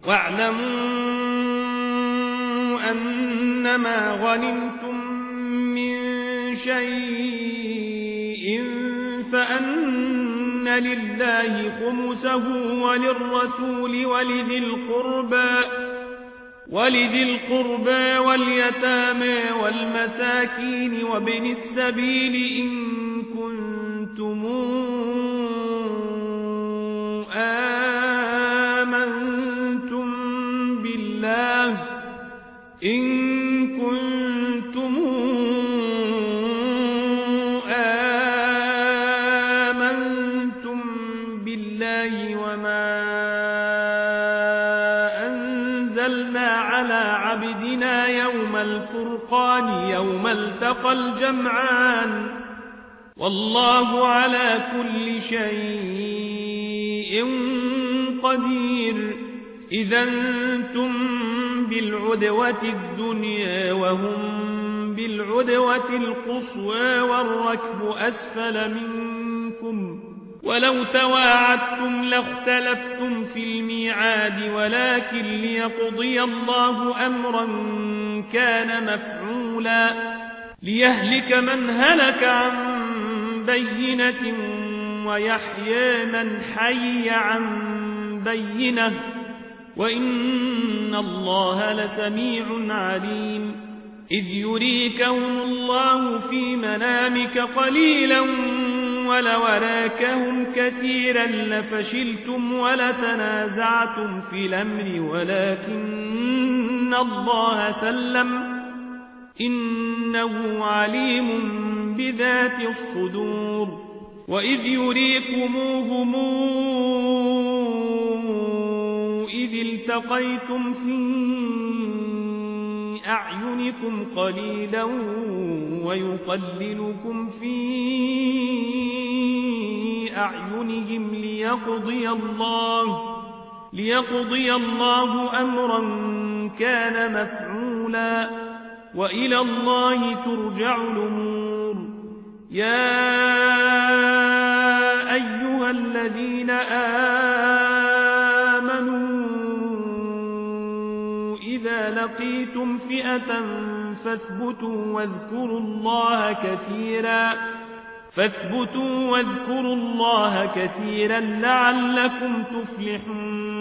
واعلموا أنما غنمتم من شيء فأن لله خمسه وللرسول ولذي القربى واليتامى والمساكين وابن السبيل إن كنتم آمنتم بالله وما أنزلنا على عبدنا يوم الفرقان يوم التقى الجمعان والله على كل شيء قدير. إذا أنتم بالعدوة الدنيا وهم بالعدوة القصوى والركب أسفل منكم ولو تواعدتم لاختلفتم في الميعاد ولكن ليقضي الله أمرا كان مفعولا ليهلك من هلك عن بينة ويحيى من حي عن بينة وإن الله لسميع عليم. إذ يريكهم الله في منامك قليلا ولو أراكهم كثيرا لفشلتم ولتنازعتم في الأمر ولكن الله سلم إنه عليم بذات الصدور. وإذ يريكموهم إذ التقيتم في أعينكم قليلا ويقللكم في أعينهم ليقضي الله أمرا كان مفعولا وإلى الله ترجع الأمور. يا أيها الذين آمنوا إذا لقيتم فئة فاثبتوا واذكروا الله كثيرا لعلكم تفلحون.